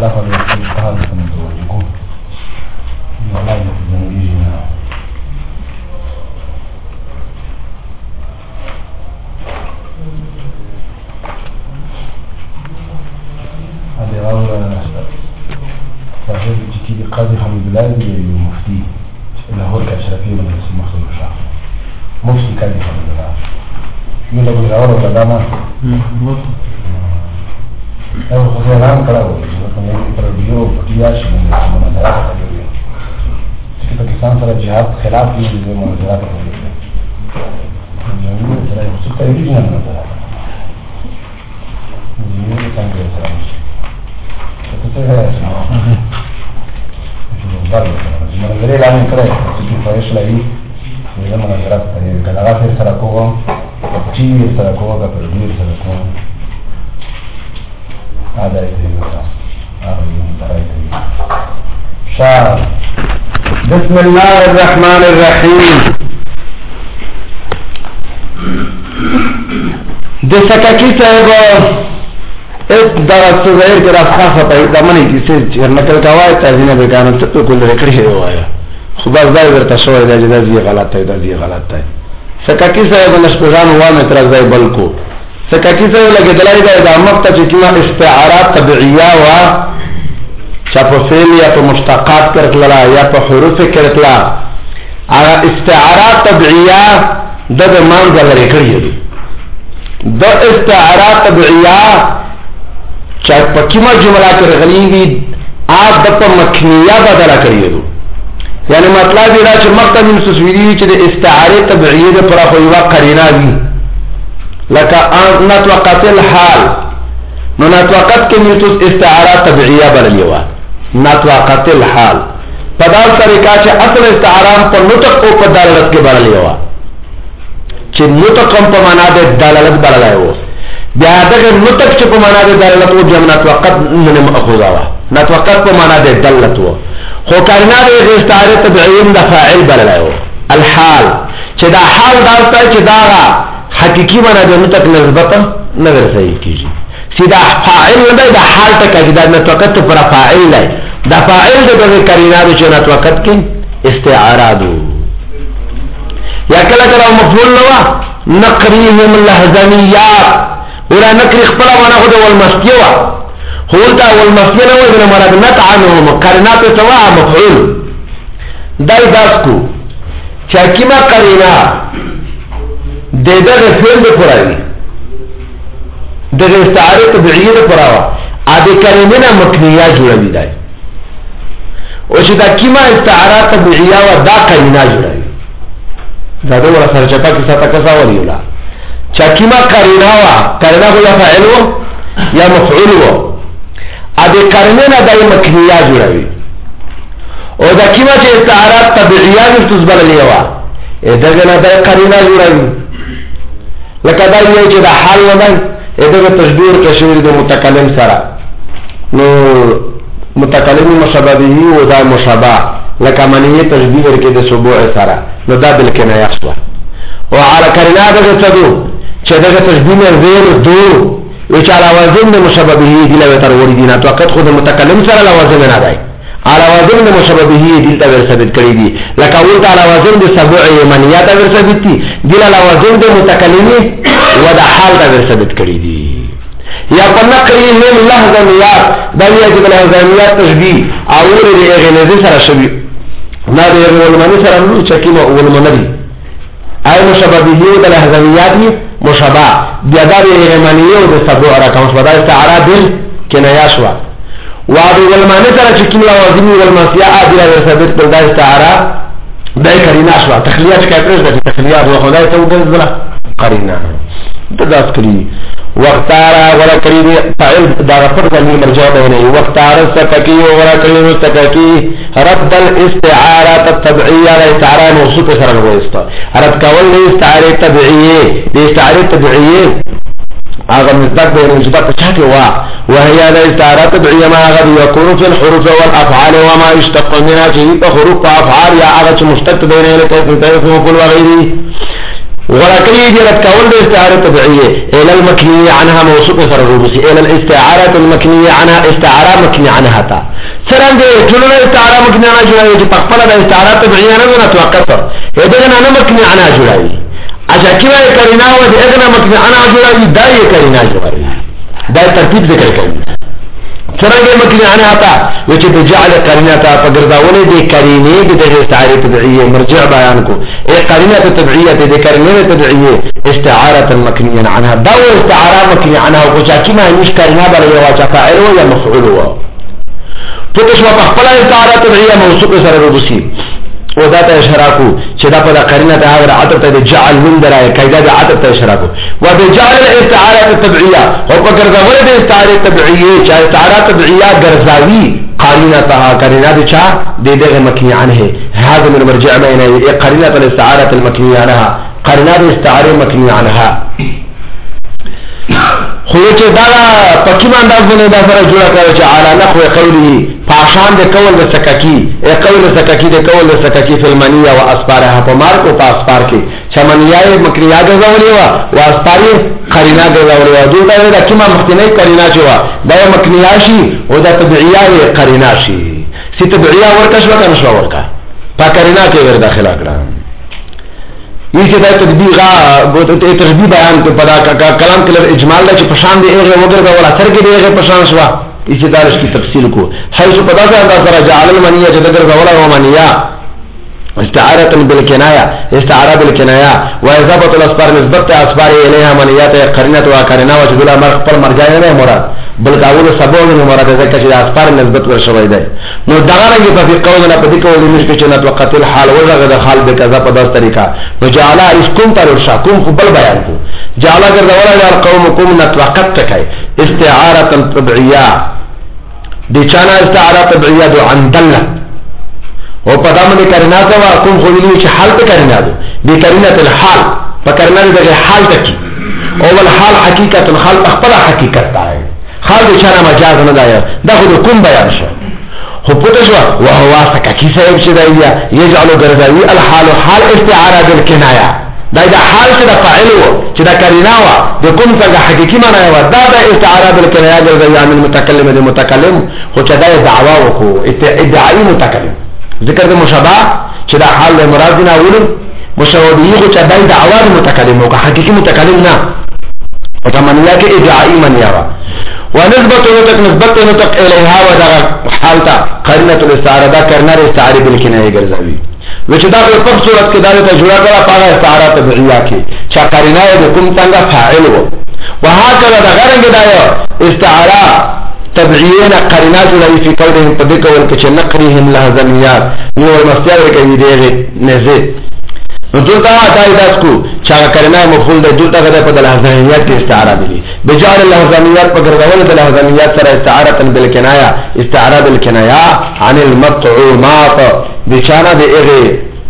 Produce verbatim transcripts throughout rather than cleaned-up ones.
خلاف الاجتهاد متوجهون والله يجينا هذه غاوة صاحب الجديد قاضي حمد الله المفتي لاهور كأشرفية من اسم مخصوص الشعب مفتي قاضي حمد الله من أبو الغاوة ولا داما أبو خصوصا الآن كلاوة لكن يتربيه وفتياش من المنازلات الحديثية في باكستان صار الجهاد خلاف في المنازلات الحديثية الجمهورية ترى يخصوص تأييدنا المنازلات الجمهورية كان كيسا فتتغير اسمه المنازلية الآن كده يخصوصي فايش لأي في المنازلات الحديثية كلاغات يسرقوها وفتي يسرقوها كبردير يسرقوها هذا يتبقى شعر بسم الله الرحمن الرحيم د سکاکی صاحب اس درس غیر کے راستہ پای د منی کیسه نقل کاوای تازینه بیان ته کول لري شي وایا خو بس دا ورته شوې دا جدي غلط دی دا دی غلط دی سکاکی صاحب نشپجان وانه تر ځای بلکو سکاکی صاحب لګی دلای دا د مقطع چې کیما استعارات طبيعيه وا چاپوفیل یا په مشتقات کرتلا یا په حروف کرتلا هغه استعارات طبيعيه د مان غلري کړی دي د استعارات طبيعيه چې په کیما جمله کې غلي دي اپ د په مکنیه بدل کړی دي یعنی مطلب دا چې مقطع من سوسویری چې د استعاره طبيعيه د پر خو یو قرینه وي لك نطوقت الحال نو نطوقت کے ملتوس استعارات طبعیہ بللیوا نطوقت الحال پدار طریقہ چه اصل استعارام پا نطق او پا دلالت کے بللیوا چه نطقم پا مانا دے دلالت بللیوا بیادر نطق چه پا مانا دے دلالت و جم نطوقت منم اخوزاوا نطوقت پا مانا دے دلالتوا خو کارنا دے استعارات طبعیم دا فاعل بللیوا الحال چه دا حال دارتا چه داغا حقیقی مانا دے نطق نسبتا نظر صحیح کیجی سیدہ فاعل ندائی دا حال تکا چی دا نطوقت پر فاعل لائے دا فاعل دے دے کرینادو چی نطوقت کی استعارادو یا کلا کلا مفعول نوا نقریهم لحظانیات اولا نقری اخبرا مانا خود والمسکیوا خولتا والمسکینا ویدنا مانا دا نطعنهم کریناتو سوا مفعول دائی داسکو چاکیما کرینا دے دغه فعل د پراوی دغه استعاره طبيعيه د پراوا اده کلمه مکنیه جوړوي دای او چې دا کیما استعاره طبيعيه و دا کلمه جوړوي دا د ور سره چپا کې ساته کسا وریولا چې کیما کلمه وا کلمه هو یا فاعل و یا مفعول و اده کلمه نه دای مکنیه جوړوي او دا کیما چې استعاره طبيعيه د تسبل لیوا دغه نه دای کلمه جوړوي لکه دا یو چې دا حال نه دی دغه تشبیه کشویر د متکلم سره نو متکلم مشابه به او دا مشابه لکه منی تشبیه ورکې د سبوع سره نو دا بل کې نه یحصل او علی کرنا دغه تدو چې دغه تشبیه زیر دو او چې علی وزن د مشابه به دی له تر وړي دي نه توقت خود متکلم سره لوازم نه دی على وزن د مشابه به دلته ور ثابت کړی دي لکه ولته على وزن د سبوع منیات ور ثابت دي دل على وزن د متکلمی و د حال د ور ثابت کړی دي یا په نقریهم لحظانیات د یجب لحظانیات تشبیه او ور دي غنځ سره شبي نه د ولمنی سره نو چکیمه ولمنی اي مشابه به د لحظانیات مشابه بیا د غنیو د سبوع را کوم په دای استعاره دل کنایا شو وابو والمعنی سره چې کوم لوازم والمسیاء ادله ثابت کړه د استعاره دای کرینا شو تخلیه چې کړه د تخلیه او خدای ته وګرځله قرینا تداس کړی وقتارا ولا کړی فاعل دا رفع د مرجع نه وقتارا سککی ولا کړی سککی رد الاستعاره الطبيعيه الاستعاره موصوف سره وایستا رد کول نه استعاره طبيعيه د استعاره طبيعيه هذا مصداق بين مصداق شاكي وا وهي الاستعاره طبيعيه ما غد يكون في الحروف والافعال وما يشتق منها شيء حروف وافعال يا اغه مشتق بين الكلمتين وكل وغيره ولكن تبعيه دي رد كول ده استعارة طبيعية الى المكنية عنها موصوف سر الربوسي الى الاستعارة المكنية عنها استعارة مكنية عنها تا سران دي تلونا استعارة مكنية عنها جلائي دي تقفل ده استعارة طبيعية نظر توقفر ادغنا انا مكنية عنها جلائي عشان كما يكرنا ودي ادغنا مكنية عنها جلائي دا يكرنا جلائي دا ترتيب ذكر كريم سرنگه مکنی عنها تا وچه بجعل قرینه تا فگرداوله دی قرینه دی دی استعاره طبعیه مرجع بیان کو ای قرینه طبعیه دی قرینه طبعیه استعاره مکنی عنها دو استعاره مکنی عنها وچا کما همیش قرینه بلا یواچا فاعل و یا مفعول و فتش و تخپلا استعاره طبعیه موصوف سر ربوسی و دا تا اشراکو چه دا پا دا قرینه تا اگر عطب تا دی جعل من درائے قیده دا عطب تا اشراکو و دی جعل الاستعارات الطبعیه و پا گرزاول دی استعاره طبعیه چه استعاره طبعیه گرزاوی قرینه تا قرینه دی چه دی دی مکنی عنه هذا من مرجع بینه قرینه تا الاستعاره المکنی عنها قرینه دی استعاره مکنی عنها خوی چه دا پکیم انداز بنه دا سر جوڑا کرو چه علا نحو قوله پاشان ده قول ده سککی ای قول سککی ده قول ده سککی فی المنیه و اسپارها پا مارکو پا اسپار کی چه منیه مکنیه گذاولی و و اسپاری قرینا گذاولی و دو دا دا کما مختنی قرینا چوا دا مکنیه شی و دا طبعیه قرینا شی سی طبعیه ورکش وکا نشوا ورکا پا قرینا که ور داخل اکرام یہ دا تدبیغ تشبیه بیان کو پدا کلام کلر اجمال دا چه پشان ده ایغه وگر دا ولا سر کی ده ایغه پشان شوا اسی دارش کی تفصیل کو حیث پدا سے انداز را جعل المنیہ جدگر زولا و منیہ استعارة بالکنایہ استعارة بالکنایہ و اضافت الاسبار نسبت اسبار الیہا منیات قرنت و قرنہ و جدولا مرق پر مرجائے نہیں مراد بلکہ اول سبو من مراد ذکر چیز اسبار نسبت پر شوئی دے نو دغرنگی پا فی قولنا پا دی قولی مشکی چنت وقت الحال وزغد حال بکذا پا دست طریقہ نو جعلا اس کم پر ارشا کم خبل بیان کو جعلا کرد ولا جعل قومکم نتوقت تکای استعارة طبعیہ دی چانا استعارة طبعیہ دو عن دلت و پدا من کرنا سوا کم خویلی چه حال پا کرنا دو دی کرنت الحال پا کرنا دو دغی حال تکی اول حال حقیقت حال اخبر حقیقت تا ہے حال دی چانا مجاز ندایا دا خود کم بیان شو خب پتشوا وهو سککی سیب شدائیا یجعلو گرزاوی الحال حال استعارة بالکنایا دا دا حال چه دا فاعلو چه دا کرناوا دا کم سنگا حقیقی منایوا دا دا استعارة بالکنایا گرزاوی عن المتکلم دا متکلم خو چه دا دعواو کو ادعائی متکلم ذکر دا مشابه چه دا حال دا مراد دینا اولم مشابهی خو چه دا دعوا دا متکلم وکا حقیقی متکلم نا وکا منیا که ادعائی منیاوا ونسبت نطق نسبت نطق الیها و دا حالتا قرنت الاستعاره دا کرنا دا استعاره بالکنایه گرزاوی وچه دا پر پک صورت که دارتا جوڑا کرا پاگا استعاره طبعیه که چا قرنایه دا کم تنگا فاعل و و هاکذا دا غرنگ دا استعاره طبعیین قرنات لئی فی قولهم پدک والکچه نقریهم لحظمیات نو المستیار رکوی دیغی نزید نو دولتا آتائی داس کو چاگا کرنای مفعول دی دولتا غدا پا دلحظمیات کی استعاره بلی بجار اللحظمیات پا گردول دلحظمیات سر استعارتا بالکنایا استعاره بالکنایا عن المطعومات بچانا دی اغی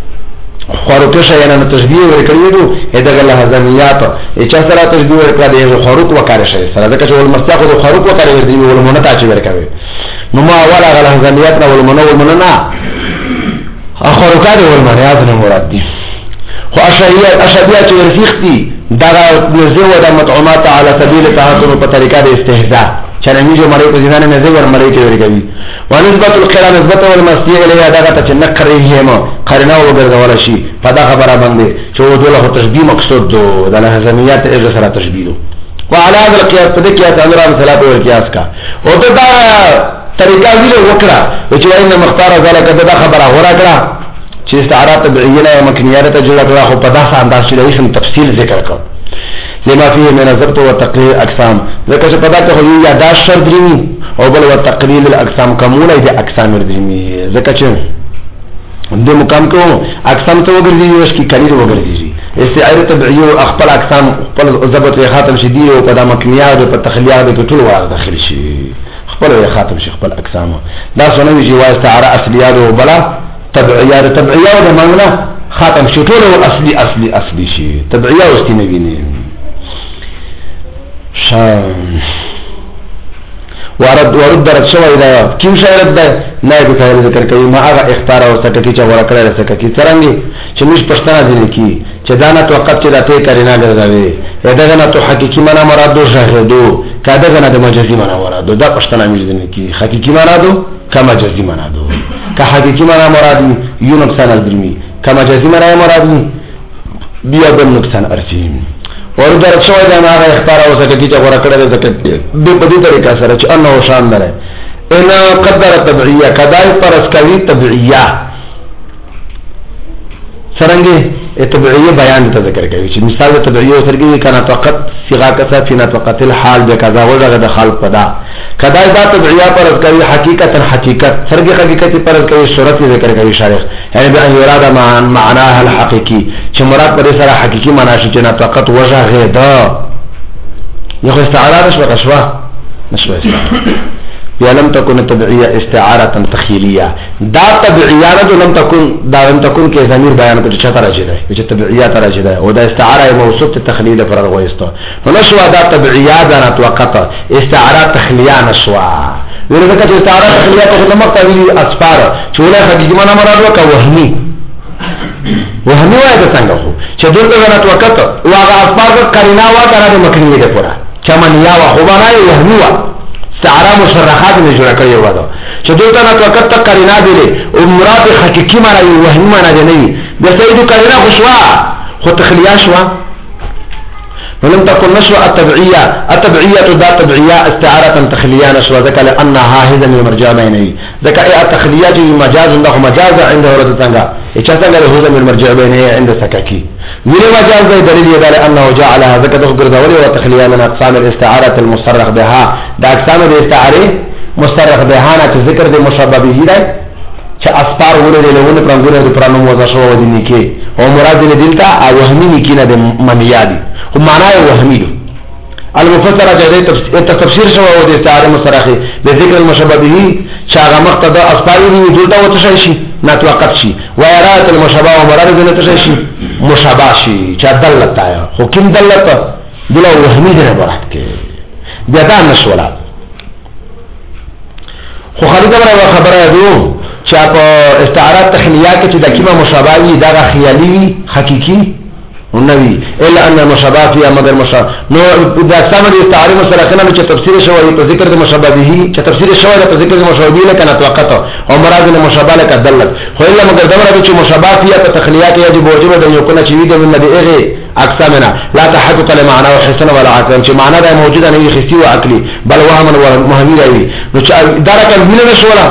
خوروکش یعنی تشبیه ورکړی دو ادغه لحظمیات اچا سره تشبیه ورکړه د خوروک وکړه شي سره دغه چې ول مستاق د خوروک وکړي دی ول مونږ ته چې ورکوي نو ما اوله غل لحظمیات نه ول مونږ ول مونږ نه خوروکات ول مریاض نه مراد دي خو اشعیات اشعیات چې ورسیختي دغه نزوه د مطعومات علی سبیل تحسن په طریقه د استهزاء چنمی جو مړی په ځینانه نه زور مړی کې ورګوي ونسبت القرا نسبت والمسیح الیه دغه ته نه کړی هم قرنا وګرځول شي په دا خبره باندې چې ودله تشبیه مقصود دو د لحظمیات اجر سره تشبیه دو وعلى هذا القياس په دې کې امر صلاح او قياس کا او دا طریقه ویل وکړه چې وایي مختار ذلك دا خبره غوړه کړه چې استعاره طبيعيه او مکنیه ته جوړه کړه خو په داسې انداز چې اسم تفصیل ذکر کړ لما فيه من ضبط وتقرير الاقسام ذکر چې پدا ته یو یاداش شرط دی او بل وتقرير الاقسام کومه دي اقسام درمي ذکر چې د مقام کو اقسام ته وګرځي یو شي کلی وګرځي استعاره طبيعيه او خپل اقسام خپل ضبط خاتم شدي او په مکنیه او په تخلیه او ټول وار داخل شي خپل خاتم شي خپل اقسام دا څنګه وی جواز استعاره اصليه او بلا تبعیه تبعیه د معنا خاتم شټول او اصلي اصلي اصلي شي تبعیه او استنوینه شان ورد ورد رد شوی دا کیم شای رد دا نائب فاعل ذکر کوي ما هغه اختار او سکه چې ورکړل سکه کی څنګه چې مش پښتنه دي کی چې دانا تو وقت چې راته کرینا ګرځاوي دا نه تو حقيقي معنا مراد دو شاهدو کدا نه د مجازي معنا مراد دا پښتنه مې دي کی حقيقي معنا دو کما مجازي معنا دو که حقيقي معنا مراد یو نقصان درمي کما مجازي معنا مراد بیا د نقصان ارسیم ور در شوی دا نه اختار او سکه چې ورکړل سکه به په دې طریقه سره چې انه شان نه ان قدر تبعیه کدای پر اسکوی تبعیه څنګه تبعیه بیان ته ذکر کوي چې مثال تبعیه سرګي کنا فقط صيغه کسا فينا فقط الحال به کذا وغه د خلق پدا کدای دا تبعیه پر اسکوی حقیقتا حقیقت سرګي حقیقت پر اسکوی صورت ذکر کوي شارح یعنی به اراده معناها الحقيقي چې مراد پر سره حقيقي معنا شي چې نه فقط وجه غدا یو استعاره شو قشوا نشو یا لم تكن تبعیه استعاره تخیلیه دا تبعیه نه لم تكن دا لم تكن کې ضمیر بیان کوي چې تر راځي دی چې تبعیه تر راځي دی او دا استعاره موصوف تخلیل پر غوښتو نو نشو دا تبعیه دا نه توقت استعاره تخلیه نشو ورته چې استعاره تخلیه ته مقتضی اسفار چوله حقیقي معنا مراد وکه وهمي وهمي وای دا څنګه خو چې دغه نه توقت واغه اسفار کرینا وا کنه د مکنی ده پورا چمنیا وا خو باندې وهمي وا استعاره مشرحات نه جوړ کړی و دا چې دوی ته وخت تک کرینا دی او مراد حقيقي معنا یو وهمي معنا دی نه د سیدو کرینا خشوا خو تخلیه شوا ولم تكن نشوة التبعية التبعية دا تبعية استعارة تخلية نشوة ذكا لأنها هذا من المرجع بينه ذكا ايه التخلية مجاز عنده مجاز عنده ورد تنغا ايشا تنغا هذا من المرجع بينه عند سكاكي من مجاز ذي دليل يدى لأنه جعلها ذكا تخبر دولي وتخلية من أقسام الاستعارة المصرح بها دا أقسام الاستعارة مصرح بها نا ذكر دي مشابه به دا چه اسپار ورده لونه پرنگونه دي پرانو موضع شو ودي نيكي او مراد دي دلتا وهمي نيكي نا دي منيا دي خو معناه وهمي دي المفسره جاده تفسير شو ودي استعاره مصرحي بذكر المشابه به شاغه مقتضى اسپار ورده دلتا وتشي شي ناتوقت شي ويرات المشابه ومراد دي نتشي شي مشابه شي چا دلت آیا خو كم دلت دل وهمي دي برحت کې بیا دا نشولا خو خالد برا خبره دو چې په استعاره تخلیه کې چې د کیما مشابه وي دا خیالي وي حقيقي ونوي الا ان المشابه فيها مگر مشابه نو د اقسام د استعاره مسلکنه چې تفسیر شوی په ذکر د مشابه به چې تفسیر شوی په ذکر د مشابه به کنه توقت او مراد د مشابه لك دلت خو الا مگر دمره چې مشابه فيها په تخلیه کې یجب وجب د یو کنه چې وي د من دغه اقسامنا لا تحقق لمعنى وحسن ولا عقل چې معنی دا موجوده نه وي خسي او عقلي بل وهم وهمي راوي نو چې درکه وینه شولا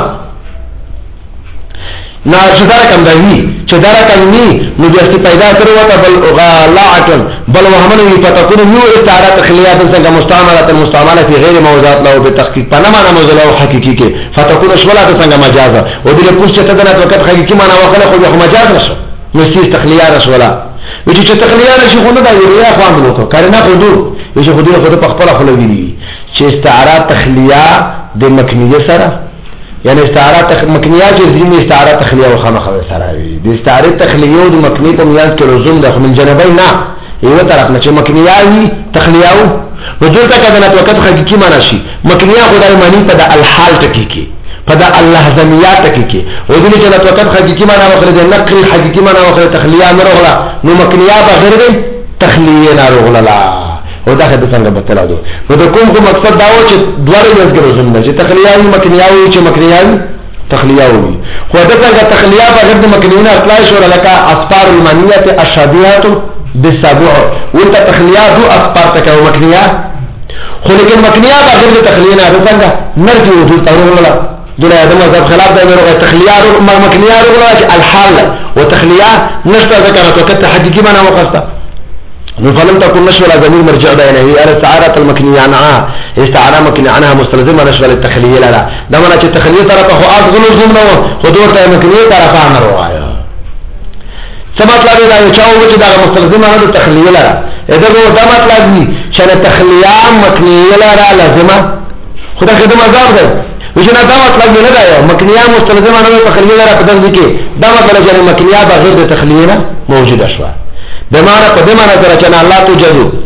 نا چې دا کوم دی چې دا کوم ني نو د است پیدا کړو ته بل لا عقل بل وهمنه فتكون نو استعاره تخلیه څنګه مستعمله المستعمله في غير موضوعات له بتحقيق پنه معنا موضوع له حقيقي کې فتكون شولا څنګه مجاز او د پوښ چې ته د وخت حقيقي معنا وکړه خو مجاز نشو نو چې تخلیه رسوله وچې چې تخلیه نشي خو نه دا یو خوان وکړه کارنه خو دو چې خو دې خو په خپل خپل ویلي چې استعاره تخلیه د مکنیه سره یعنی استعاره مکنیه چې زمي استعاره تخلیه او خامخه سره وي د استعاره تخلیه او د مکنیه په میانس کې لزوم د من جنبین نه یو طرف نه چې مکنیه وي تخلیه او وجود ته کله نه وخت حقيقي معنا شي مکنیه خدای معنی په د الحال ټکی کې په د اللحظمیات ټکی کې او د چې نه وخت حقيقي معنا وخره د نقل حقيقي معنا وخره تخلیه نه وغلا نو مکنیه بغیر د تخلیه نه وغلا او دا خدای څنګه بتلا دو نو د کوم کوم مقصد دا و چې دواره یې ګرځول نه چې تخلیه مکنیه وي چې مکنیه تخلیه وي خو دا څنګه تخلیه بغیر د مکنیه نه اطلاع شو لکه اسفار المنیه الشابهه بالسبع وانت تخلیه دو اسفار تکو مکنیه خو لیکن مکنیه بغیر د تخلیه نه څنګه مرجو وجود تورغلا دغه د مذهب خلاف دی نو تخلیه مکنیه ولا الحال وتخلیه نشته ذکر وکړه حقيقي معنا وقصته فلم تكن نشوة ضمير مرجع بينه على استعارة المكنية عنها استعارة مكنية عنها مستلزمة نشوة للتخلية لا ده معنى چې تخلية طرفه خو اصل ضمنه خدور ته مكنية طرفه نه روايه سمات لګي دا چې او چې دا مستلزمه نه تخلية لا اذا هو دا مطلب دي چې تخلية مكنية لا لازمه خدای خدای مزار ده وجه دا مطلب نه دا مكنية مستلزمه نه تخلية لا په دغه کې دا مطلب چې مكنية بغیر د تخلية موجوده شوه بمعنى قدمنا سره چې الله توجدو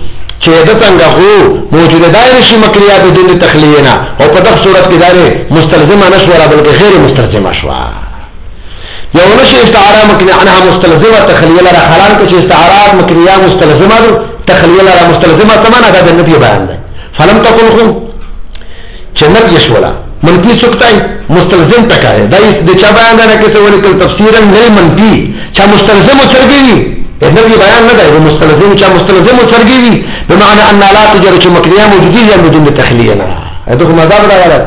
چې د څنګه خو موجوده دای نشي مکنیه بدون تخلیه نه او په دغه صورت کې دای مستلزمه نشوره بلکې غیر مستلزمه شوه یو نشي استعاره مکنیه عنها مستلزمه تخلیه لره حلال کې چې استعارات مکنیه مستلزمه تخلیه لره مستلزمه سمانه ده د نبی بیان ده فلم تقل خو چې نبی شولا منفی سکتای مستلزم تکاره دا د چا بیان ده کې څه ولیکل تفسیرا نه منفی چا مستلزم څرګي النبي بیان نه دی مستلزم چا مستلزم څرګي بمعنى ان لا تجرب مکنیه موجودیه بدون تخلیه نه هغه مذهب راغله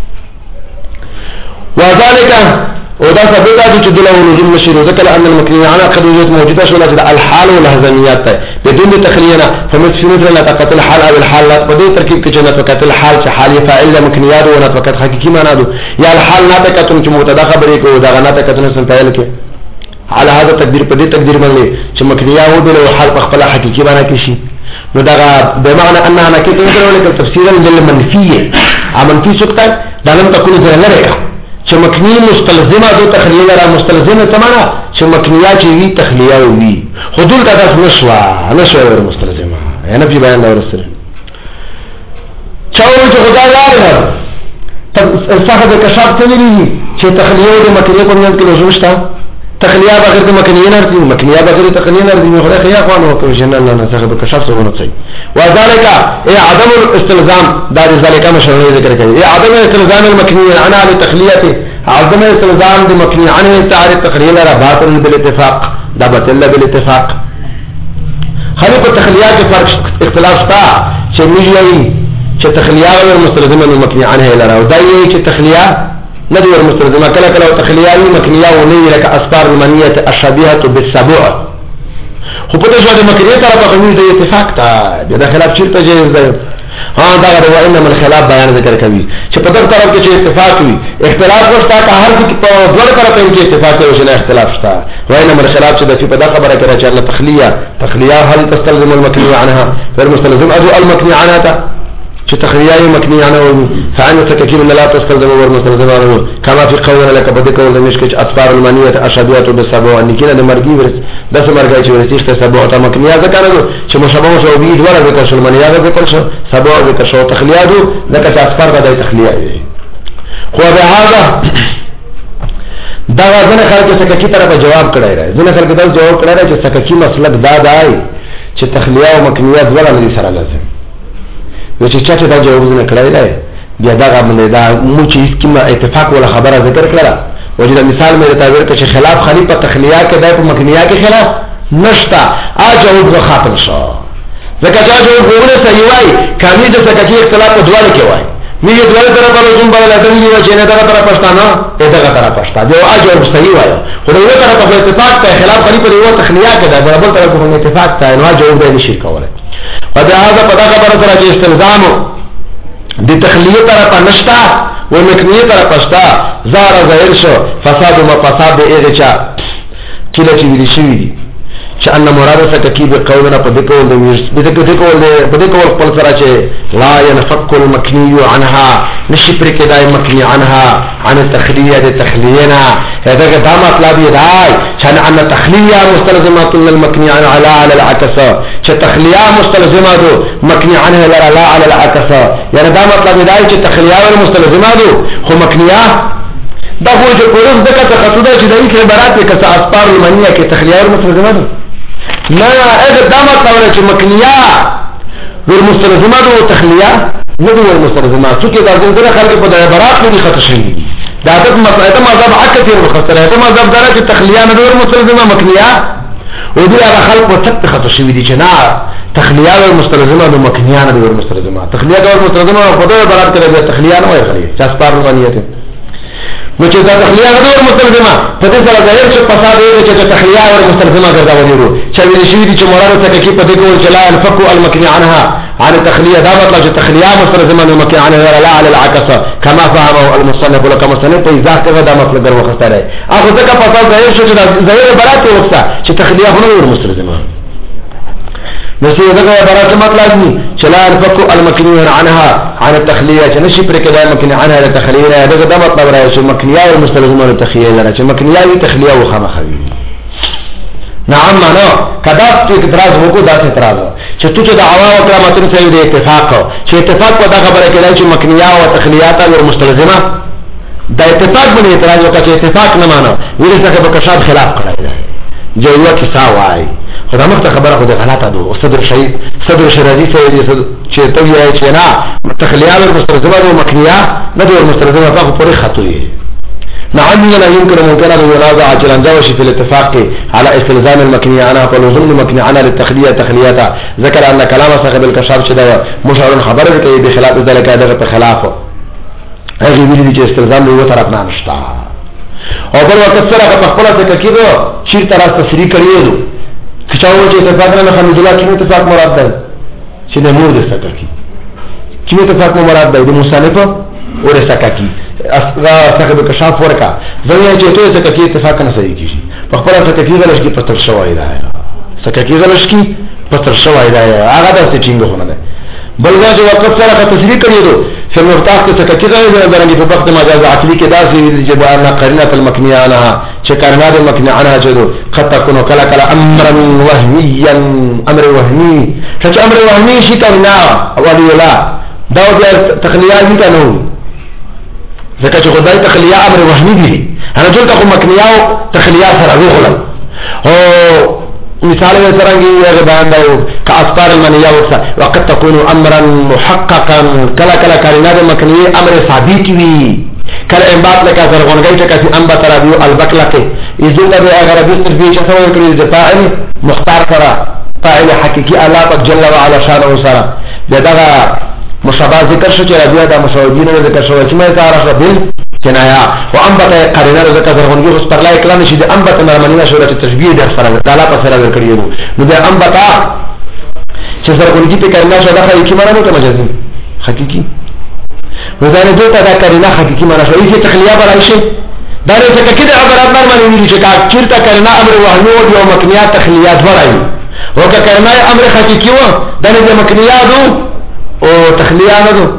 وذلك ودا ثبت چې دلو لزوم نشي ذکر ان المکنیه على قد وجود موجوده شو لازم الحال واللحظانيات بدون تخلیه نه فمسفنت لا تقتل الحال او الحالات په دې ترکیب کې چې نه تقتل الحال چې حال فاعل مکنیه او نه فقط حقيقي معنا ده یا الحال نه تکتم چې مبتدا خبرې کو دا نه تکتم سم فاعل کې على هذا تقدير په دې تقدير باندې چې مکنیه او د حال په خپل حقيقي معنا کې شي نو دا بمعنى انها نکته ورکړل تفسیرا للمنفيه منفي سکتا دا لم تكون ذلك چې مکنی مستلزمه دو تخلیه لرا مستلزمه تمانا چې مکنیه چې وی تخلیه وی حدود دا داس نشوا نشوا ور مستلزمه یعنی په بیان دا ورسره چاو چې خدای لاره تب صاحب کشاف ته ویلي چې تخلیه د مکنیه په نوم کې لزوم شته تخلیه بغیر د مکنیه نه دي مکنیه بغیر تخلیه نه دي خو خیا خوانو په جنن نه صاحب کشاف څه ونه کوي وذلك اي عدم الاستلزام دا ذلك مشروع ذکر کوي اي عدم استلزام المکنیه عنها لتخلیته عدم استلزام د مکنیه عنه تعریف تخلیه لرا باطل بالاتفاق دا باطل بالاتفاق خلق التخلیات فرق اختلاف تا چې میږي چې تخلیه او مستلزمه المکنیه عنه لرا او دا یي چې تخلیه ندي المستلزمه كلا كلا وتخليا مكنيه وني لك اسبار المنيه الشبيهه بالسبوع خو په دې ځای د مکنيه طرفه کوي د اتفاق ته د خلاف چیرته جایز ده ها دا غو انما الخلاف بیان ذکر کوي چې په دغه طرف کې چې اتفاق وي اختلاف ورته که هر څه په ډول طرفه کې اتفاق وي چې نه اختلاف شته وانما الخلاف چې د په دغه خبره کې راځي الله تخليه تخليه هل تستلزم المكنيه عنها فالمستلزم ادو المكنيه عنها چې تخلیه مکنیه عنه فعن تککیم لا تستلزم والمستلزم عنه كما في قولنا لك بدك قول مشكج اطفال المانيه اشبيهه بالسبوع نکینه د مرګي ورس د مرګي چې ورسې ته سبوع ته مکنیه ذکر چې مشابه شو بي دوه ذکر شو المانيه ذکر شو سبوع ذکر شو تخلیه دو لکه اطفال د تخلیه خو به هغه دا ځنه خلک سککی طرفه جواب کړی راځي ځنه خلک دا جواب کړی راځي چې سککی مسلک دا دی چې تخلیه او مکنیه دوه لري سره لازم و چې چا چې دا جوابونه کړی دی بیا دا باندې دا مو چې اسکیما اتفاق ولا خبره ذکر کړه او دا مثال مې تعبیر کړ چې خلاف خلیفہ تخلیه کې دای په مکنیه کې خلاف نشتا ا جواب ختم شو ځکه چې جواب وګړي صحیح وای کمی د سکه اختلاف په دواړو کې وای مې دواړو طرف له کوم بل لټل دی چې نه دا طرف پښتانه دغه طرف پښتا دی ا جواب صحیح وای خو دغه طرف په اتفاق ته خلاف خلیفہ دی و تخلیه کې دا بل طرف په اتفاق ته نو جواب دی نشي کولای وهذا پدا خبره سره چې استلزام د تخلیه طرف نشتا و مکنیه طرف شتا زار ظاهر شو فساد ما فساد ایغه چا کله چې ویل شي چې ان مراد تکیب قولنا په دې کول د دې کې کول په دې کول خپل سره چې لا ينفك المكني عنها نشي پر کې دای مکنی عنها عن التخلیه د تخلینا هدا دا مطلب دی چې ان تخلیه مستلزمه للمكني على على العكس چې تخلیه مستلزمه دو مکنی عنها لا على العكس یعنی دا مطلب دی چې تخلیه مستلزمه دو خو مکنیه دا خو چې کورس دغه تخصصه چې دای کې برات کې کس اسپار المنیه کې تخلیه مستلزمه دو لا اذا دامت طوله چې مکنیه والمستلزمات والتخلیه ندو والمستلزمات چونکه دا څنګه خلک په عبارات کې خطا شي دا د مذهب مذهب عکته مختصره ده مذهب دره چې تخلیه ندو والمستلزمه مکنیه او دې هغه خلک په تک خطا شي دي چې نه تخلیه والمستلزمات مکنیه ندو والمستلزمات تخلیه والمستلزمات په دغه عبارات کې د تخلیه نه وایي خلیه چې اسپار باندې نو چې دا تخلیه غوړ مستلزمه په دې سره ظاهر چې فساد دی چې تخلیه غوړ مستلزمه ګرځاوي چې ویل شي چې مراد ته کې په دې کول چې لا الفق المكني عنها عن التخلیه دا مطلب چې تخلیه مستلزمه نو مكني عنها لا على العكس كما فهمه المصنف لك مصنف په ځکه کې دا مطلب ګر وخته دی هغه ځکه فساد ظاهر شو چې ظاهر برات وخته چې تخلیه غوړ مستلزمه نسي دغه عبارت مطلب ني چې لا الفق المكني عنها عن التخليه چې نشي پر کې دا مكني عنها التخليه دغه دا مطلب راځي چې مكنيه او مستلزمه التخليه لري چې مكنيه او تخليه او خامخوي نعم معنا کدا ته اعتراض وکړو دا اعتراض چې تو چې د عوام کرامتونو سره د اتفاق چې اتفاق په دا خبره کې چې مکنیه او تخلیات او مستلزمه دا اتفاق باندې اعتراض وکړي چې اتفاق نه معنا ویل څنګه په کشاب خلاف کړی دی جو یو کیسه وای خدا مخته خبره خو د غلطه ده او صدر شهید صدر شرازی سید چې ته یې چې نه تخلیات او مستلزمه او مکنیه نه د مستلزمه په پوره خطوي نعم لا يمكن ممكن أن ينازع عجلا جوشي في الاتفاق على استلزام المكنية عنها فلزم المكنية عنها للتخلية تخليتها ذكر أن كلام صاحب الكشاف شدوا مشعر خبرك بخلاف ذلك هذا بخلافه هذه بيدي دي استلزام له طرفنا نشتا او بل وقت سره په خپل څه کېدو شیر تر تفسیری کړیو چې چاوي چې اتفاق نه خمد الله کې اتفاق مراد ده چې د مور د سکه کې چې اتفاق مراد ده د مصنف اور سکه کې اصغا صاحب کشاف ورکا زویا چې ته څه کې اتفاق نه صحیح کیږي په خپل څه کې غلش کې پتر شوای دا څه کې غلش کې پتر شوای دا هغه د څنګه خونه ده بلغه چې وقت سره تفسیری کړیو چې مرتاح څه کې غلش درنګ په وخت مجاز عقلی کې داسې چې بیان قرینه المکنیه عنها چې کارناد المکنیه عنها چې قد تكون کلا کلا امرا وهميا امر وهمي چې امر وهمي شي کنا او ولا دا د تخلیه دي کنه ځکه چې خدای تخلیه امر وهمي دي انا ټول ته مکنیه او تخلیه سره غوړل او مثال یې څنګه یې بیان دا کاسفار المنیه وقت تكون امرا محققا کلا کلا کارناد المکنیه امر ثابت وي کله انبات لکه زرغونګي چې کسي انبات را دیو البکلکه اذن به اگر به تربیه چې څو کړی د فاعل مختار کرا فاعل حقيقي الله جل وعلا شانه سره دغه مشابه ذکر شو چې راځي دا مشاهدین ذکر شو چې مې تعرف بل کنایا او انبت قرینه ذکر زرغونګي خو پر لای کلام شي د انبت مرمنه شو چې تشبیه در سره تعالی په سره ورکړي نو د انبت چې زرغونګي په کلمه شو دا حقيقي معنی کوم مجازي حقيقي وزانه دوته دا قرینه حقيقي معنی شو چې تخلیه برای شي دا څه کده عبارت مرمنه ویل چې کا چیرته قرینه امر وهمي او مکنیه تخلیات برای او که قرینه امر حقيقي و دا د مکنیاتو او تخلیه نه دو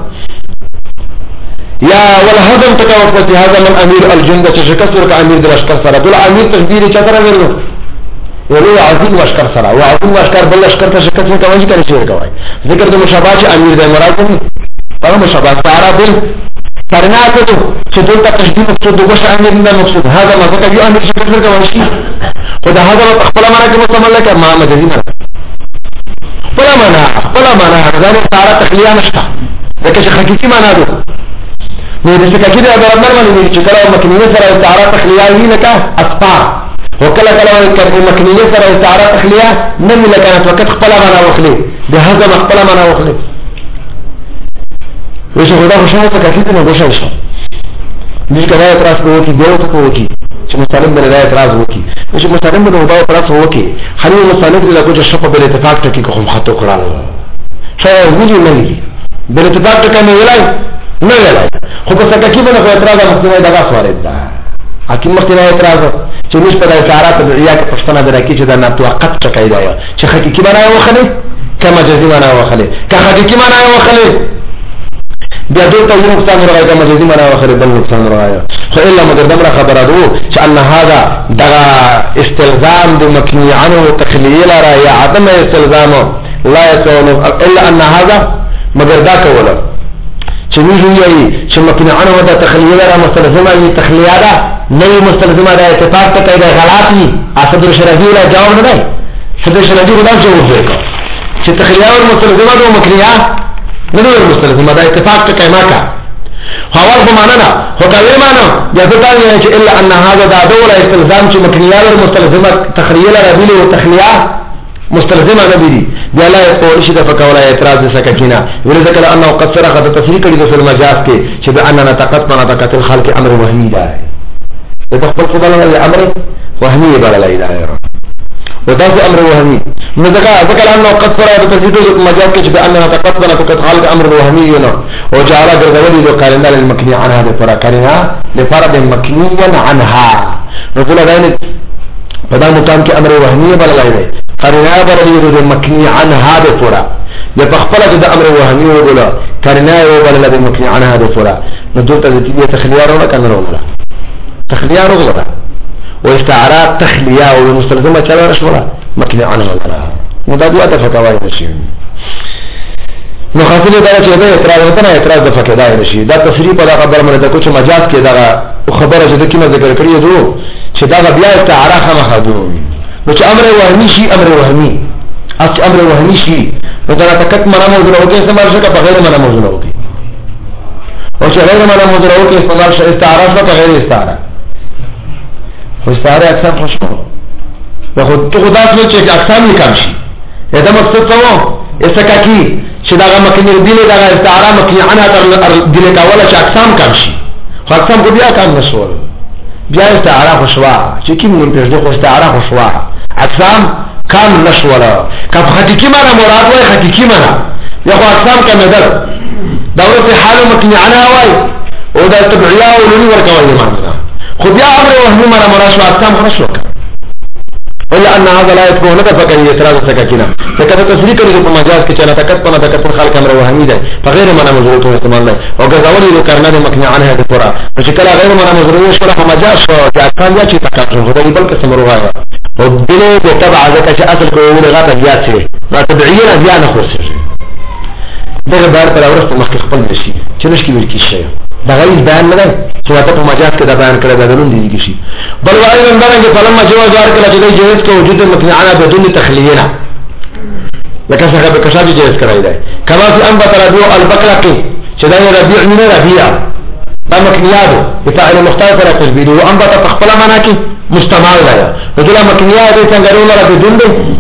یا والهدم تکوفت هذا من امیر الجند چې شکستر کا امیر د لشکر سره دل امیر تشبیه چتر ورنو ولو عظیم لشکر سره او عظیم لشکر بل لشکر ته شکست نه کوي کنه شي کوي ذکر د مشابه چې امیر د مراد نه په مشابه سره بل کرنا ته چې دلته تشبیه مقصود د وش امیر نه مقصود هذا ما ذکر یو امیر شکست کوي شي خدای هذا خپل معنا کې مستعمل لکه ما مجازي خپل معنا خپل معنا ځان سره تخلیه نشته ځکه چې حقيقي معنا ده نو د څه کې دا درمل باندې چې کله مکنیه سره استعاره تخلیه وی لکه اسفار وکله کله کله مکنیه سره استعاره تخلیه نه لکه وخت خپل معنا وخلي به هغه خپل معنا وخلي وشه خدا خوشاله څه نه غوښه شي دې کله اعتراض کوو چې ګورو ته کوو چې مستلم بل اعتراض وکي چې مستلم بل ودا اعتراض وکي خالي مستند له کوم شپه بل اتفاق ټکی کوم خاطر کړل شاو ودی نه لګي بل اتفاق ټکی نه ویلای نه ویلای خو په څه کې باندې اعتراض مخکنه دغه سوارد ده حکیم مخکنه اعتراض چې موږ په اشارات یا کې پښتنه درکې چې دا نه توقت ټکی دی چې حقيقي معنا وخلې کما جزي معنا وخلې که حقيقي معنا وخلې بیا دوته یو نقصان راغی کما جزي معنا وخلې بل نقصان راغی خو الا مقدم را خبره دو چې ان هذا دغه استلزام د مکنی عنه تخلیه لرا یا عدم استلزام لا يكون الا ان هذا مگر دا کوله چې موږ یې چې مکنی عنه د تخلیه لرا مستلزمه یې تخلیه ده نه مستلزمه ده اتفاق ته کوي غلطي اسد شرعي لا جواب نه دی صدر شرعي ولا جواب دی چې تخلیه او مستلزمه ده مکنیه نه ده مستلزمه ده اتفاق ته کوي ماکا حوال بمعنى هو كلمه معنا يتطلع الا ان هذا دا دوله استلزام چې مکنیه او مستلزمه تخلیه لرا دی او تخلیه مستلزمه نه دي دی لا يقول شي د فقوله اعتراض سکینه ولذلك انه قد صرح د تفسیر کړي د المجاز کې چې باننا تقدمنا تقت الخلق امر وهمي ده د خپل خدای له امر وهمي بللای ده ودا امر وهمي نذكر ذكر انه قد صرح د تفسیر د المجاز کې چې باننا تقدمنا تقت الخلق امر وهمي نه او جعل غرغولي ذو قالنا للمكني عنها بفرا كرنا لفرد مكنيا عنها نقول ذلك فدا مقام کې امر وهمي بللای ده قرنا بللای د مكني عنها بفرا يفخفل د امر وهمي وګلا قرنا بللای د مكني عنها بفرا نو دلته د دې تخلیه راو کنه راو تخلیه راو واستعاره تخلیه او مستلزمه چلا شولا مکنی عنه ولا مدادوا تفکوای نشي نو خاصه دا چې دا اعتراض وته نه اعتراض د فقدای نشي دا تصریح په دا خبر باندې د کوم مجاز کې دا خبره چې د کیمه ذکر کړی دی چې دا بیا استعاره خامخا دو نو چې امر وهمي شي امر وهمي اصل امر وهمي شي نو دا تکت معنا موضوع او کې استعمال شي په غیر معنا موضوع او کې او چې غیر معنا موضوع او کې استعمال شي استعاره په غیر استعاره خو استعاره اکثر خوشو دا خو ته خدا څه چې اقسام یې کم شي دا مقصد څه وو اسکاکی چې دا مکنی دی له دا استعاره مکنی عنها تر دله کاوله چې اقسام کم شي خو اقسام کو بیا کم نشول بیا استعاره خوشوا چې کی مونږ په دې خو استعاره خوشوا اقسام کم نشول کله حقيقي معنا مراد وای حقيقي معنا یا خو اقسام کم ده دا ورته حال مکنی عنها وای او دا تبعیه او لونی ورکوي معنا خو بیا امر وهمي معنا مراد شو اقسام خلاص وکړه ولا ان هذا لا يتبع لك فكان اعتراض سكاكينا فكذا تصريح كده في مجاز کې چنه تکتنا تکتن خلق امر وهمي ده فغير معنا مضروب استعمال نه او غزاولي له کرنا ده مکنی عنها ده پورا چې کله غیر معنا مضروب شو په مجاز شو چې اکان یا چې تکتن خدای بل قسم روایت او دله ده تبع ذکر چې اصل کوو لغه بیا چې ما تبعیه بیا نه خو شي دغه بار پر اورسته مخکې خپل نشي چې نشي ویل کیږي دا غیر بیان نه ده چې واته په مجاز کې دا بیان کړی دا دلون دي کیږي بل وايي باندې فلما جواز ار کړه چې د جواز کو وجود مکنی عنها بدون تخلیه لکه څنګه به کشاجي جواز کړی دی کما چې ان بتر دو البقره کې چې دا ربيع من ربيع دا مکنیاد بتاع المختار پر تشبيه او ان بت تخپل معنا کې مستمع دی دغه مکنیاد څنګه وروره بدون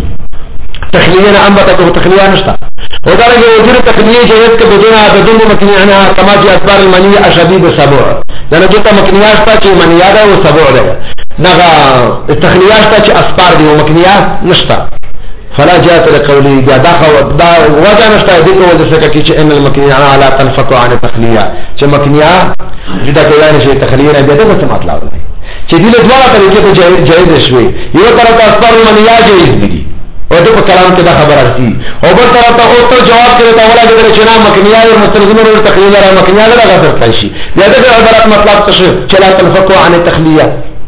تخلیه ان بت تخلیه نشته وذلك وجود تقنيه جهت کے بدون بدون مکنی عنها كما في اخبار المنيه اشبيب السبع لان جو مکنیات تا چې منیاد او سبع ده دغه تخلیات تا چې اسبار دي او مکنیات نشته فلا جاءت لقولي دا دا وجه نشته دي کو وجه څخه چې ان المکنيه على تنفق عن التخليه چې مکنیات جدا کوي نه شي تخلیه نه ده څه مطلب دی چې دې له دواړو طریقې ته جایز جایز شوي یو طرف اسبار المنيه جایز دي او د په کلام کې دا خبره راځي او بل طرف ته او ته جواب کوي ته ولا د چې نه مکنیه او مستلزمه او تخلیه را مکنیه لا غذر کوي شي دا د عبارت مطلب څه چې لا تنفقوا عن التخلیه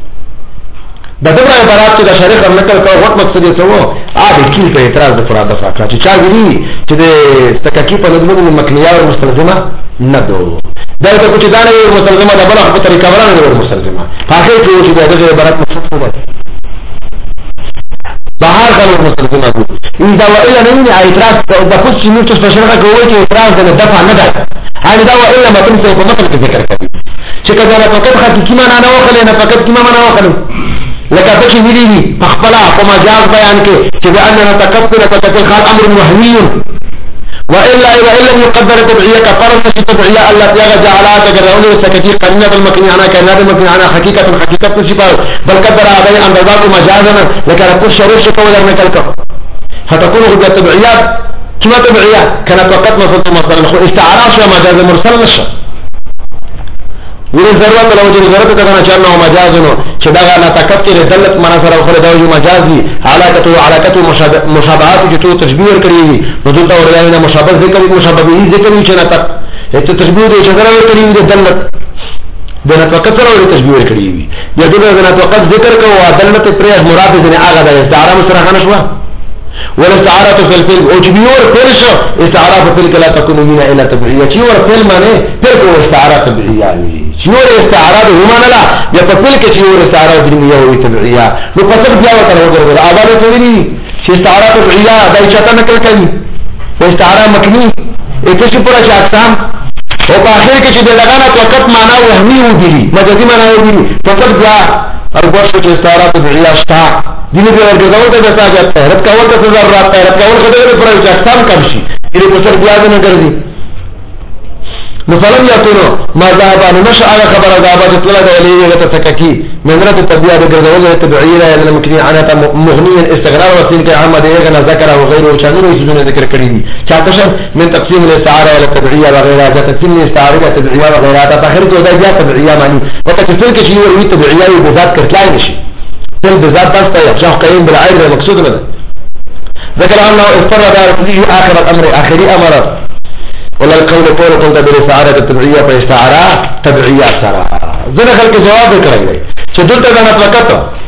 دا د عبارت چې د شریخ نقل کوي وخت مقصد یې څه وو ا د کیل په اعتراض د فراد فقره چې چا ویلي چې د تککی په نظم مکنیه او مستلزمه نه دو دا د کوم چې دا نه مستلزمه د بل په طریقه ورانه د مستلزمه په اخر کې چې د عبارت مقصد څه دی بهر غلو مستلزمه دي ان دا والا نه نه اعتراض د خود چې موږ څه شرحه کوي چې اعتراض نه دفع نه ده هغه دا والا ما تم څه په مطلب کې ذکر کوي چې کله نه فقط حقيقي معنا نه وخلې نه فقط کیما معنا وخلې لکه څه چې ویلي په خپل په مجاز بیان کې چې باننا تکفل تکفل خال امر وهمي والا اذا لم يقدر تبعيه كفرنا تبعيه الله تعالى جعلها كجرون سكتي قرينه المكني انا كان هذا المكني انا حقيقه حقيقه صفه بل قدر هذا اندازات مجازا لكن كل شروط شكو لنا كلكم فتكون هي تبعيات كما تبعيه كانت وقت مثلا مثلا استعاره شو مجاز مرسل نشه ولی ضرورت لو چې ضرورت ته نه چانه مجازونو چې دا نه تکفر دلت معنا سره خو دا یو مجازي علاقه علاقه مشابهات چې تو تشبيه کړی نو دلته ورته مشابه ذکر مشابه ذکر چې نه تک ته تشبيه دې چې سره کړی دې دلت دنه فقط سره ورته تشبيه کړی وي یا دغه نه فقط ذکر کوو دلت پرې مراد دې هغه د استعاره سره غنښوا والاستعاره في الفيلم او جبيور فرش استعاره في الفيلم لا تكون من الا تبعيه شي ور فيلم معنی پھر کو استعاره تبعيه وي شي ور استعاره هما نه لا یا په فيلم کې شي ور استعاره دنیوي او تبعيه نو پس بیا وته وګورئ اواله کوي شي استعاره تبعيه دای چاته نکړ کوي استعاره مکنی اته شي پر اقسام او په اخر کې چې د لګانا وخت معنا وهمي وګړي مجازي معنا وګړي فقط بیا اربعه چې استعاره تبعيه شتا دینه په ورګاول ته ځا جاته رات کاول ته زر رات رات کاول خدای پر اقسام کم شي دې په سر بیا نه ګرځي نو فلم یاتونو ما ذهبان نشأ على خبر ذهبت طلع دلیل تتککی من رات التبعيه بغرض التبعيه الى المكني عنها مغنيا استغرار وسيل كعام دغه ذکر او غیره او چانو یې ذکر کړی دي چاته من تقسیم الاستعاره الى التبعيه وغيرها تقسیم الاستعاره الى التبعيه وغيرها تاخر کو دا بیا تبعيه معنی وتکفل کې شی ور وی تبعيه بذات کړلای نشي تل بذات بس ته يخشى قيم بالعين المقصود منه ذكر انه اضطر دار فيه اخر الامر اخري امر ولا القول قول قلت بالاستعاره التبعيه فاستعاره تبعيه سرا ذنه خلق جواب کړی دی چې دلته نه فقط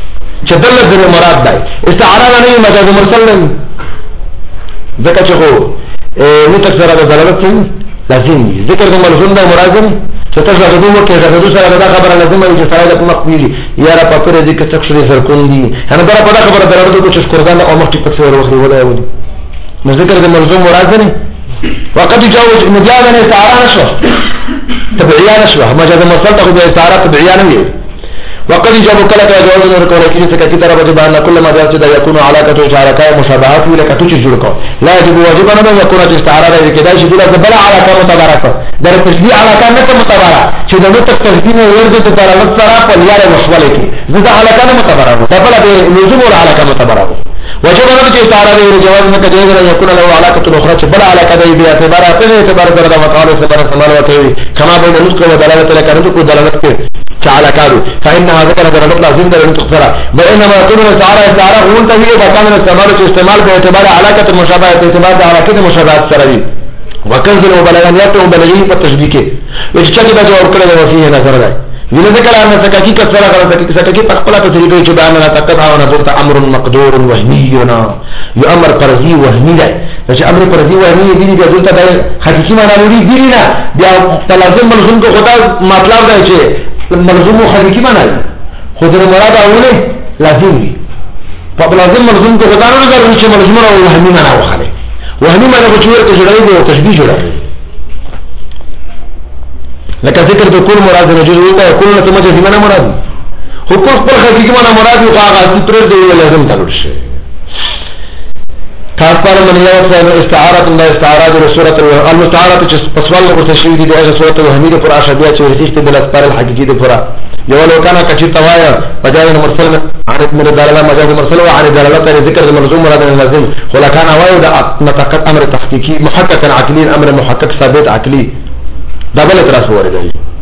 چې دلته د مراد دی استعاره نه مجاز مرسل نه ځکه چې خو نو تکسر د دلالت لازم دي ذکر د ملزوم د مراد نه چې تاسو د دوه کې د دوه سره دا خبره لازم دی چې سره د مخبيلي یا را په پرې دي کې تکسر سرکون دي انا دا په خبره دلالت کوي چې قربان او مخ ټیک څه وروخي ولا یو نو ذکر د ملزوم مراد نه وقد جاوز مجاز نه استعاره نشوه تبعيه نشوه مجاز مرسل ته د استعاره تبعيه نه وي وقد يجب كلا جواز ورکول کیږي چې کله تر وجه باندې کله ما ځي دا یكون علاقه شرکای مشابهات وی لکه تو چې جوړ کو لا يجب واجب نه يكون چې استعاره لري کدا چې دغه بل علاقه متبارکه در تشبيه علاقه نه متبارکه چې د نو تشبيه ورته د تعلق سره په یاره مشوله کې زده علاقه نه متبارکه په بل د لزوم ول علاقه متبارکه وجب نه چې استعاره لري جواز نه کېږي نه يكون له علاقه اخرى چې بل علاقه دی به اعتبار په اعتبار سره مقاله سره سمال وکوي کما بین نسخ و دلالت لك ان کو دلالت کې تعالى كادو فإنها ذكر دلالت لازم ده ان تخسر بينما يكون استعاره استعاره هو تهي بكان الاستعمال استعمال باعتبار علاقه المشابهه باعتبار علاقه المشابهه سره وكنزل وبلاغيات وبلاغي په تشبيه کې چې چې دا جواب کړی دی وفيه نظر ده وینه ذکر ان سکاکی کسره غره سکاکی سکاکی په خپل ته طریقې چې بیان نه تقطع او نظر امر مقدور وهمي نه یو امر پرزي وهمي ده چې امر پرزي وهمي دي بیا دلته د حقيقي معنی لري دي نه بیا تلازم ملزوم کو خدا مطلب ده چې ملزوم حقيقي معنی خود مراد اوله لازم دي په لازم ملزوم کو خدا نه غواړي چې ملزوم او وهمي معنی واخلي وهمي معنی کو چې جوړوي او تشبيه جوړوي لکه ذکر د کول مراد نه جوړوي دا کول نه سمجه دي معنی مراد خو په خپل حقيقي معنی مراد او هغه تر دې لازم تلل شي خاص پر من یو استعاره الله استعاره د سوره المستعاره چې پسوال له تشریح دي د سوره الحمید پر اشبیه چې ورته بل اسبار الحقيقي دي پورا یو لو کنه کچې توایا بجای مرسل عارف من دلاله مجاز مرسل او عن دلاله ذکر الملزوم مراد لازم ولا كان وايد نتقد امر تحقيقي محقق عقلي امر محقق ثابت عقلي دا بل اعتراض ورده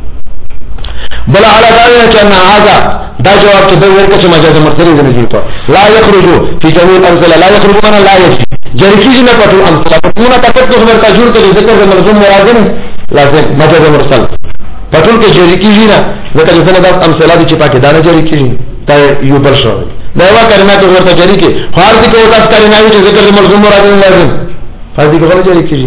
بل على ذلك ان هذا دا جواب چې د ورکه چې مجاز مرسل دي په لا يخرج في جميع الامثله لا يخرج من لا يجي جریکی نه پټو امثله پټونه پټ کو خبر تجور ته ذکر د ملزوم مراد نه لازم مجاز مرسل پټول کې جریکی نه ذکر څنګه د امثله دي چې پاکه دا نه جریکی دا یو بل شو دا وا کلمه ته ورته جریکی خار دي کو تاسو کلمه چې ذکر د ملزوم مراد نه لازم فردي کو جریکی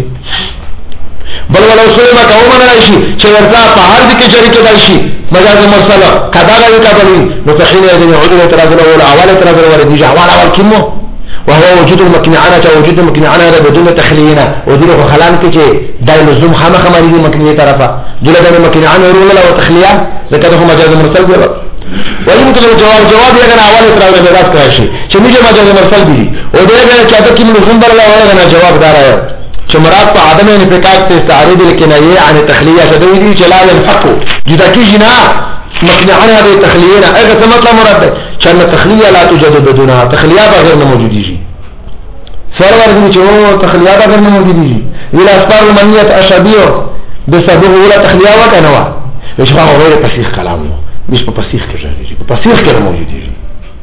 بل ولا اصول ما کوم نه شي چې ورته په هر دي کې جریکی دی شي مجاز مرسل کدا غوي کبلي نو تخيل دې عذر اعتراض الاول اول اعتراض الاول دي جواب اول کیمو وهو وجود المكنعانه او وجود المكنعانه بدون تخلينا ودله خلان کې چې دای لزوم خامخ مالي مكنيه طرفه دله د المكنعانه ورول او تخليه ذکره مجاز مرسل دی ويمكن الجواب جواب یې کنه اول اعتراض به راځي کوي چې موږ مجاز مرسل دي او دغه چې دا کې لزوم برلا ورغنه جواب دار چې مراد په عدم انفکاک ته استعاره الکنایه عن تخلیه شدوی دي چې لا ينفق جدا کیږي نه مقنعانه د تخلیه نه هغه څه مطلب مراد ده چې ان تخلیه لا توجد بدونها تخلیه بغیر نه موجودي شي سرور دي چې او تخلیه بغیر نه موجودي شي ولا اسباب المنيه اشبيه بسبب ولا تخلیه وکنه وا مش هغه غیر فصیح کلام مش په فصیح کې راځي په فصیح کې موجودي شي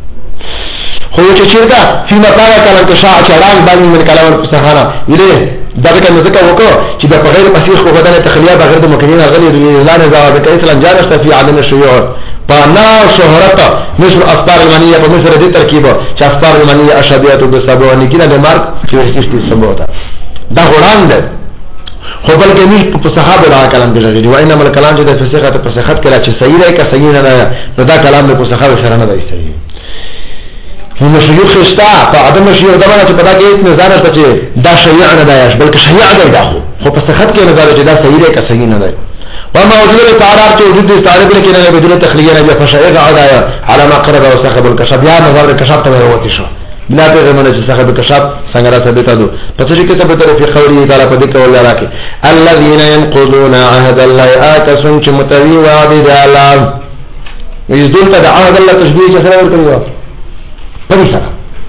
خو چې چیرته فيما قال کلام کې شاع چران باندې من کلام الفصحانه ویله دا کنه ذکر وکړو چې د غیر فصیح خو بدل تخلیه بغیر د ممکنه غلی اعلان زاوه د کیسه لنجارشت فی عدم الشيوع فانا شهرت مثل اسبار المنيه په مثل دې ترکیب چې اسبار المنيه اشبیه بسبب ان کې د مرګ چې ورسېږي سبب دا غوړاند خو بلکې نه په صحابه دا کلام دی او انما الكلام چې د فصیحه په فصیحت کې چې صحیح دی که صحیح نه ده نو دا کلام په صحابه سره نه دی صحیح نو شیوخ استا په عدم شیوخ دغه چې په دا کې نه ځانه چې دا شیع نه دی بلکې شیع دی دا خو په صحت کې نه دا چې دا صحیح دی که صحیح نه دی وما وجود التعارض تو وجود استعاره لكن انا بدون تخليه نبي فشيء عدايا على ما قرب وسخب الكشف يا نظر الكشف ته وتی شو بلا پیغمبر چې صاحب الكشف څنګه را ثابت دو پته چې کته په في قوله تعالی په دې کول راکې الذين ينقضون عهد الله اتسن چې متوي وعد الله یذل ته عهد الله تشبيه چې سره ورکړو پرې سره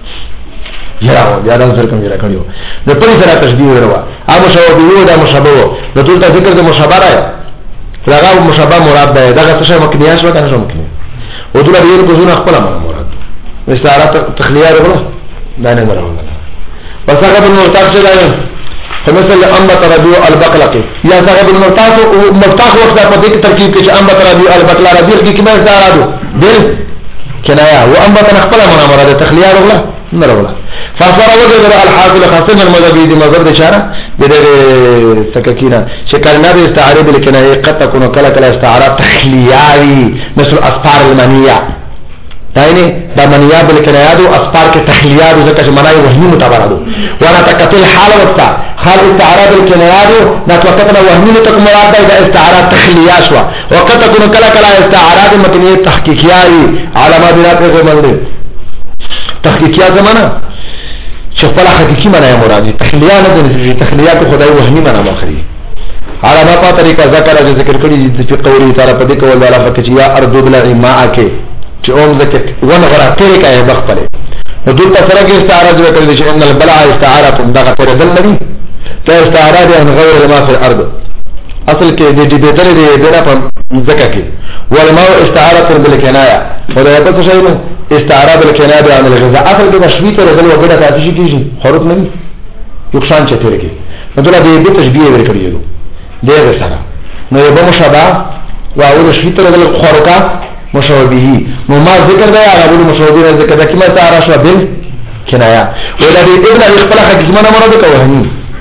یا یا دا ذکر کوم یې راکړو د پرې سره تشبيه وروا ابو شوبه دا مشابه د ټول ذکر د مشابه راي لغه مشابه مراد ده دغه څه مکنیه شو کنه شو مکنیه او دغه یو کو زونه خپل مراد استعاره تخلیه ورغله دا نه غواړم بس هغه په مرتاح څه دی فمثل انبت ربيع البقلقي یا هغه په مرتاح او مرتاح وخت په دې ترکیب کې چې انبت ربيع البقلقي ربيع کې کومه استعاره ده دل کنایا و انبتنا خپل منا مراد تخلیه ولا نه ولا فصار وجد الحاصل خاصه المذهبي دي مذهب اشاره بده تککینا شکلنا د استعاره بالکنایه قد تكون کلا کلا استعاره تخلیهی مثل اسفار المنیه داینه دا منیه بالکنایه او اسفار کې تخلیه د ځکه چې معنی وهمي متبادل وانا تکتل حال وقتا حال استعاره بالکنایه دا وقتنا وهمي تک مراد دا استعاره تخلیه شو وقت تكون کلا کلا استعاره متنیه تحقیقیه علامات بنات کې باندې تحقیقیه زمانہ شفلا حقیقی معنی مرادی تخلیه نه دي تخلیه کو خدای وهمي معنی مخري علامه په طریقه ذکر از ذکر کړي چې قولی تعالی په دې کول والا فکر یا ارض بلا ماء کې چې اون ذکر ونه غره تیرې کوي بخپله نو دلته سره کې استعاره ذکر دي چې ان البلع استعاره دغه تر دل ندي ته استعاره دي ان غیر ما فی الارض اصل کې دې دې بدل دي دغه په ذکر کې والماء استعاره بالکنایه خدای په څه شي نو استعاره بالکنایه عن الغذاء اصل کې تشبیه تر دل وګړه تاسو شي کیږي حروف نه یوکسان چته لري نو دلته دې تشبیه ورکړي دي دغه سره نو یو مشابه واو شي تر دل خورکا مشابهه نو ما ذکر دی هغه ول مشابهه ذکر د کلمه تعالی شو بل کنایا ولا دې ابن اخلاق حکمه مراد کوي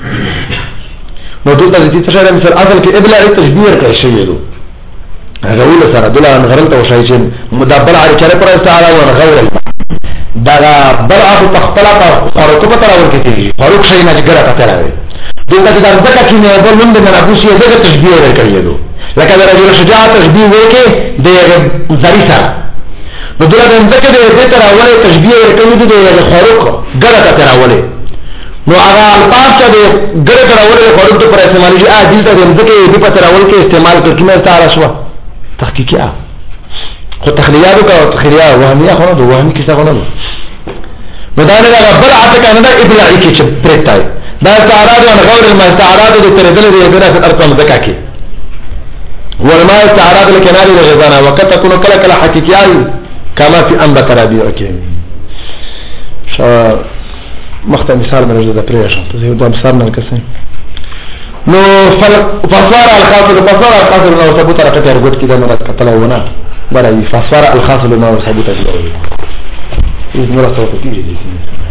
نو دلته دې څه شي مثال اصل کې ابن تشبیه ورکړي شي دي هغه ول سره دلته غرنت او شي چې مدبر علی چره پر تعالی او غیر دا بلع تختلا فاروق په تراول کې دي فاروق شي نه ګره پته راوي دلته دا ځکه چې نه بل من د منافسي دغه تشبیه ورکړي دي لکه دا رجل شجاع تشبیه وکي د زری سره نو دلته ځکه د تر اوله تشبیه ورکړي دي د فاروق ګره پته راولي نو هغه الفاظ چې د ګره تر اوله فاروق پر استعمال شي ا دې ته ځکه د په تر اوله کې استعمال کړي مې تعالی شو تحقیقیا خو تخلیات او تخلیه وهميه خو نه وهمي کیسه خو نه مدانه دا بلعت کنه دا ابلاعی کی چې پرتای دا استعراض او غیر المستعراض د تردل دی بنا في الارقام ذکاکی والما استعراض لکنال الغزانا وقت تكون كلا كلا حقيقيا كما في انبت ربيع کې مخته مثال مرجو د پریشن ته یو د مثال نه کسه نو فصار الخاص فصار الخاص نو ثبوت راکته ارغوت کې د مراد کتلونه برای فصار الخاص نو ثبوت دی إذن مرة صوتك يجي